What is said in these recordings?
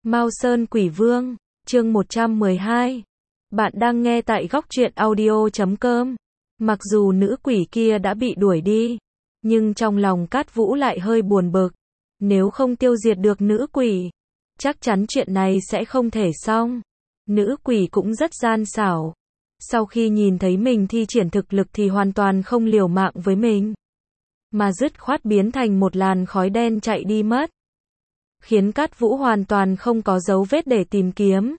Mao Sơn Quỷ Vương, chương 112. Bạn đang nghe tại góc truyện audio.com. Mặc dù nữ quỷ kia đã bị đuổi đi, nhưng trong lòng Cát Vũ lại hơi buồn bực. Nếu không tiêu diệt được nữ quỷ, chắc chắn chuyện này sẽ không thể xong. Nữ quỷ cũng rất gian xảo. Sau khi nhìn thấy mình thi triển thực lực thì hoàn toàn không liều mạng với mình, mà dứt khoát biến thành một làn khói đen chạy đi mất, khiến Cát Vũ hoàn toàn không có dấu vết để tìm kiếm.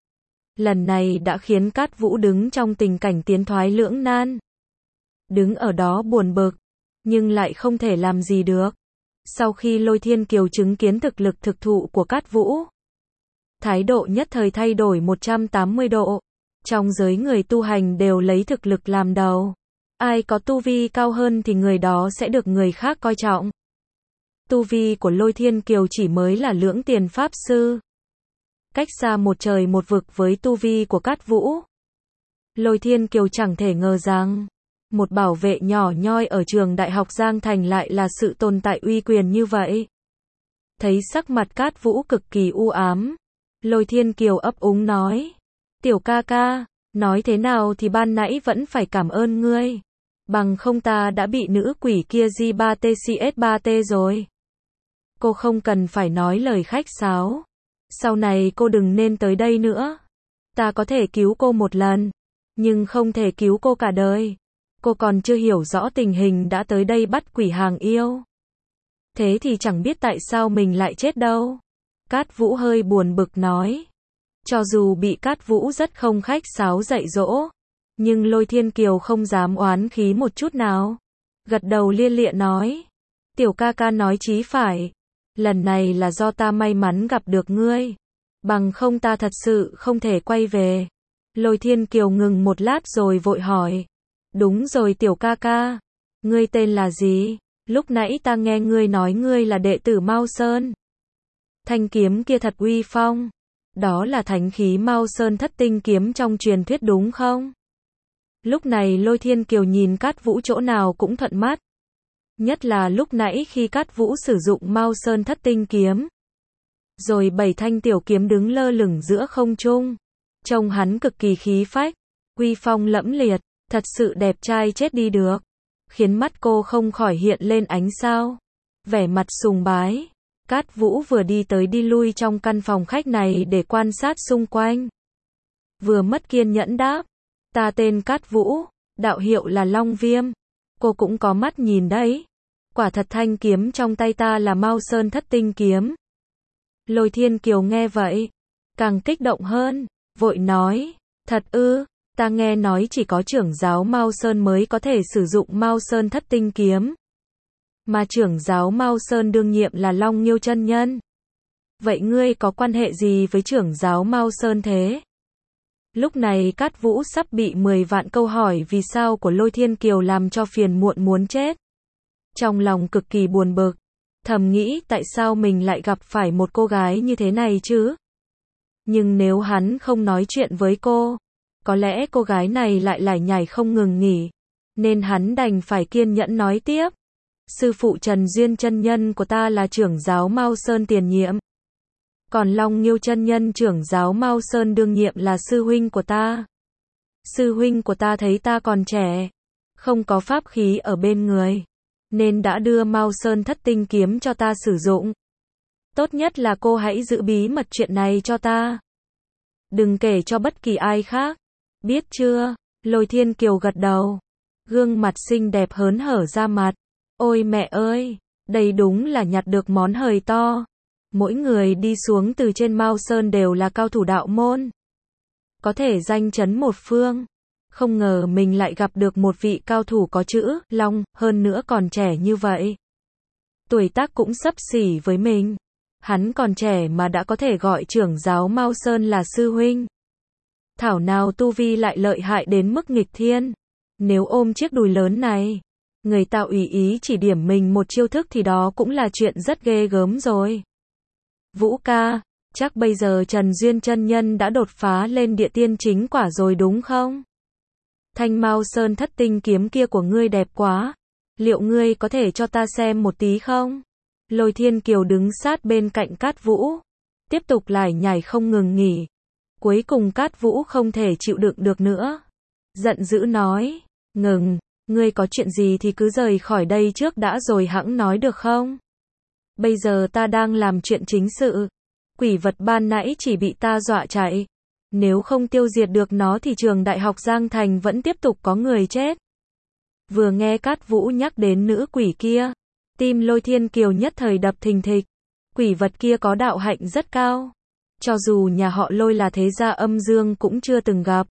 Lần này đã khiến Cát Vũ đứng trong tình cảnh tiến thoái lưỡng nan. Đứng ở đó buồn bực, nhưng lại không thể làm gì được. Sau khi Lôi Thiên Kiều chứng kiến thực lực thực thụ của Cát Vũ, thái độ nhất thời thay đổi 180 độ. Trong giới người tu hành đều lấy thực lực làm đầu. Ai có tu vi cao hơn thì người đó sẽ được người khác coi trọng. Tu vi của Lôi Thiên Kiều chỉ mới là lưỡng tiền pháp sư, cách xa một trời một vực với tu vi của Cát Vũ. Lôi Thiên Kiều chẳng thể ngờ rằng một bảo vệ nhỏ nhoi ở trường đại học Giang Thành lại là sự tồn tại uy quyền như vậy. Thấy sắc mặt Cát Vũ cực kỳ u ám, Lôi Thiên Kiều ấp úng nói: "Tiểu ca ca, nói thế nào thì ban nãy vẫn phải cảm ơn ngươi. Bằng không ta đã bị nữ quỷ kia J3TCS3T rồi. Cô không cần phải nói lời khách sáo. Sau này cô đừng nên tới đây nữa. Ta có thể cứu cô một lần, nhưng không thể cứu cô cả đời. Cô còn chưa hiểu rõ tình hình đã tới đây bắt quỷ hàng yêu. Thế thì chẳng biết tại sao mình lại chết đâu." Cát Vũ hơi buồn bực nói. Cho dù bị Cát Vũ rất không khách sáo dạy dỗ, nhưng Lôi Thiên Kiều không dám oán khí một chút nào. Gật đầu lia lịa nói: "Tiểu ca ca nói chí phải. Lần này là do ta may mắn gặp được ngươi. Bằng không ta thật sự không thể quay về." Lôi Thiên Kiều ngừng một lát rồi vội hỏi: "Đúng rồi tiểu ca ca, ngươi tên là gì? Lúc nãy ta nghe ngươi nói ngươi là đệ tử Mao Sơn. Thanh kiếm kia thật uy phong. Đó là thánh khí Mao Sơn Thất Tinh kiếm trong truyền thuyết đúng không?" Lúc này Lôi Thiên Kiều nhìn Cát Vũ chỗ nào cũng thuận mắt. Nhất là lúc nãy khi Cát Vũ sử dụng Mao Sơn Thất Tinh kiếm, rồi 7 thanh tiểu kiếm đứng lơ lửng giữa không trung. Trông hắn cực kỳ khí phách, uy phong lẫm liệt, thật sự đẹp trai chết đi được, khiến mắt cô không khỏi hiện lên ánh sao, vẻ mặt sùng bái. Cát Vũ vừa đi tới đi lui trong căn phòng khách này để quan sát xung quanh, vừa mất kiên nhẫn đáp: "Ta tên Cát Vũ, đạo hiệu là Long Viêm. Cô cũng có mắt nhìn đấy. Quả thật thanh kiếm trong tay ta là Mao Sơn Thất Tinh kiếm." Lôi Thiên Kiều nghe vậy, càng kích động hơn, vội nói: "Thật ư? Ta nghe nói chỉ có trưởng giáo Mao Sơn mới có thể sử dụng Mao Sơn Thất Tinh kiếm. Mà trưởng giáo Mao Sơn đương nhiệm là Long Nghiêu chân nhân. Vậy ngươi có quan hệ gì với trưởng giáo Mao Sơn thế?" Lúc này Cát Vũ sắp bị 10 vạn câu hỏi vì sao của Lôi Thiên Kiều làm cho phiền muộn muốn chết. Trong lòng cực kỳ buồn bực, thầm nghĩ tại sao mình lại gặp phải một cô gái như thế này chứ? Nhưng nếu hắn không nói chuyện với cô, có lẽ cô gái này lại lải nhải không ngừng nghỉ, nên hắn đành phải kiên nhẫn nói tiếp: "Sư phụ Trần Duyên chân nhân của ta là trưởng giáo Mao Sơn tiền nhiệm. Còn Long Nghiêu chân nhân trưởng giáo Mao Sơn đương nhiệm là sư huynh của ta. Sư huynh của ta thấy ta còn trẻ, không có pháp khí ở bên người, nên đã đưa Mao Sơn Thất Tinh kiếm cho ta sử dụng. Tốt nhất là cô hãy giữ bí mật chuyện này cho ta. Đừng kể cho bất kỳ ai khác. Biết chưa?" Lôi Thiên Kiều gật đầu, gương mặt xinh đẹp hớn hở ra mặt. Ôi mẹ ơi, đây đúng là nhặt được món hời to. Mỗi người đi xuống từ trên Mao Sơn đều là cao thủ đạo môn, có thể danh chấn một phương. Không ngờ mình lại gặp được một vị cao thủ có chữ Long, hơn nữa còn trẻ như vậy. Tuổi tác cũng xấp xỉ với mình. Hắn còn trẻ mà đã có thể gọi trưởng giáo Mao Sơn là sư huynh. Thảo nào tu vi lại lợi hại đến mức nghịch thiên. Nếu ôm chiếc đùi lớn này, người ta ủy ý chỉ điểm mình một chiêu thức thì đó cũng là chuyện rất ghê gớm rồi. Vũ ca, chắc bây giờ Trần Duyên chân nhân đã đột phá lên địa tiên chính quả rồi đúng không? Thanh Mao Sơn Thất Tinh kiếm kia của ngươi đẹp quá. Liệu ngươi có thể cho ta xem một tí không?" Lôi Thiên Kiều đứng sát bên cạnh Cát Vũ, tiếp tục lải nhải không ngừng nghỉ. Cuối cùng Cát Vũ không thể chịu đựng được nữa. Giận dữ nói, ngừng, ngươi có chuyện gì thì cứ rời khỏi đây trước đã rồi hẵng nói được không? Bây giờ ta đang làm chuyện chính sự. Quỷ vật ban nãy chỉ bị ta dọa chạy. Nếu không tiêu diệt được nó thì trường đại học Giang Thành vẫn tiếp tục có người chết. Vừa nghe Cát Vũ nhắc đến nữ quỷ kia, tim Lôi Thiên Kiều nhất thời đập thình thịch. Quỷ vật kia có đạo hạnh rất cao. Cho dù nhà họ Lôi là thế gia âm dương cũng chưa từng gặp.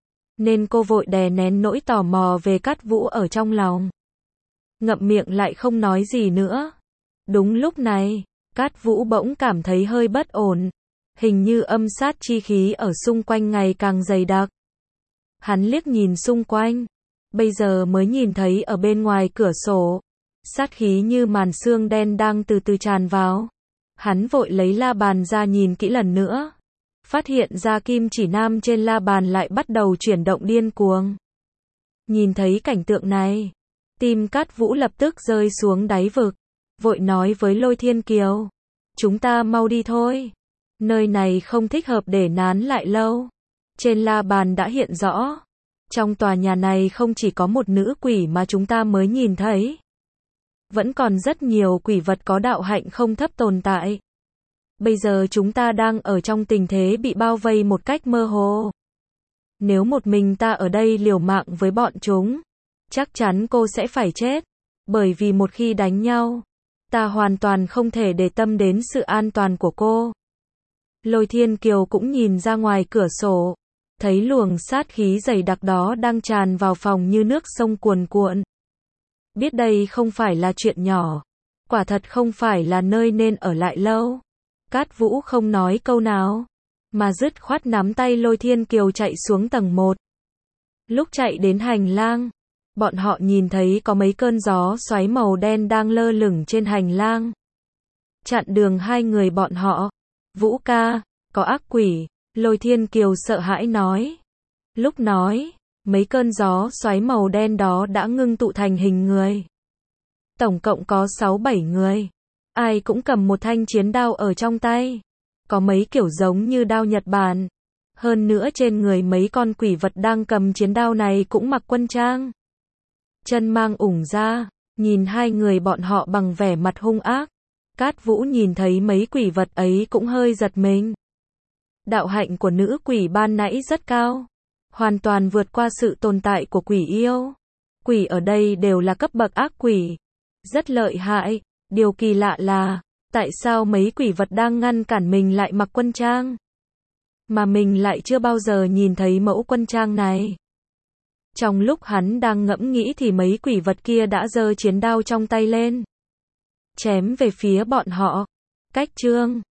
Nên cô vội đè nén nỗi tò mò về Cát Vũ ở trong lòng. Ngậm miệng lại không nói gì nữa. Đúng lúc này, Cát Vũ bỗng cảm thấy hơi bất ổn. Hình như âm sát chi khí ở xung quanh ngày càng dày đặc. Hắn liếc nhìn xung quanh. Bây giờ mới nhìn thấy ở bên ngoài cửa sổ. Sát khí như màn sương đen đang từ từ tràn vào. Hắn vội lấy la bàn ra nhìn kỹ lần nữa. Phát hiện ra kim chỉ nam trên la bàn lại bắt đầu chuyển động điên cuồng. Nhìn thấy cảnh tượng này, tim Cát Vũ lập tức rơi xuống đáy vực. Vội nói với Lôi Thiên Kiều, chúng ta mau đi thôi. Nơi này không thích hợp để nán lại lâu. Trên la bàn đã hiện rõ. Trong tòa nhà này không chỉ có một nữ quỷ mà chúng ta mới nhìn thấy. Vẫn còn rất nhiều quỷ vật có đạo hạnh không thấp tồn tại. Bây giờ chúng ta đang ở trong tình thế bị bao vây một cách mơ hồ. Nếu một mình ta ở đây liều mạng với bọn chúng, chắc chắn cô sẽ phải chết. Bởi vì một khi đánh nhau, ta hoàn toàn không thể để tâm đến sự an toàn của cô. Lôi Thiên Kiều cũng nhìn ra ngoài cửa sổ, thấy luồng sát khí dày đặc đó đang tràn vào phòng như nước sông cuồn cuộn. Biết đây không phải là chuyện nhỏ, quả thật không phải là nơi nên ở lại lâu. Cát Vũ không nói câu nào, mà dứt khoát nắm tay Lôi Thiên Kiều chạy xuống tầng 1. Lúc chạy đến hành lang, bọn họ nhìn thấy có mấy cơn gió xoáy màu đen đang lơ lửng trên hành lang. Chặn đường hai người bọn họ. Vũ ca, có ác quỷ, Lôi Thiên Kiều sợ hãi nói. Lúc nói, mấy cơn gió xoáy màu đen đó đã ngưng tụ thành hình người. Tổng cộng có 6-7 người. Ai cũng cầm một thanh chiến đao ở trong tay. Có mấy kiểu giống như đao Nhật Bản. Hơn nữa trên người mấy con quỷ vật đang cầm chiến đao này cũng mặc quân trang. Chân mang ủng ra, nhìn hai người bọn họ bằng vẻ mặt hung ác. Cát Vũ nhìn thấy mấy quỷ vật ấy cũng hơi giật mình. Đạo hạnh của nữ quỷ ban nãy rất cao. Hoàn toàn vượt qua sự tồn tại của quỷ yêu. Quỷ ở đây đều là cấp bậc ác quỷ. Rất lợi hại. Điều kỳ lạ là, tại sao mấy quỷ vật đang ngăn cản mình lại mặc quân trang? Mà mình lại chưa bao giờ nhìn thấy mẫu quân trang này. Trong lúc hắn đang ngẫm nghĩ thì mấy quỷ vật kia đã giơ chiến đao trong tay lên. Chém về phía bọn họ. Cách chương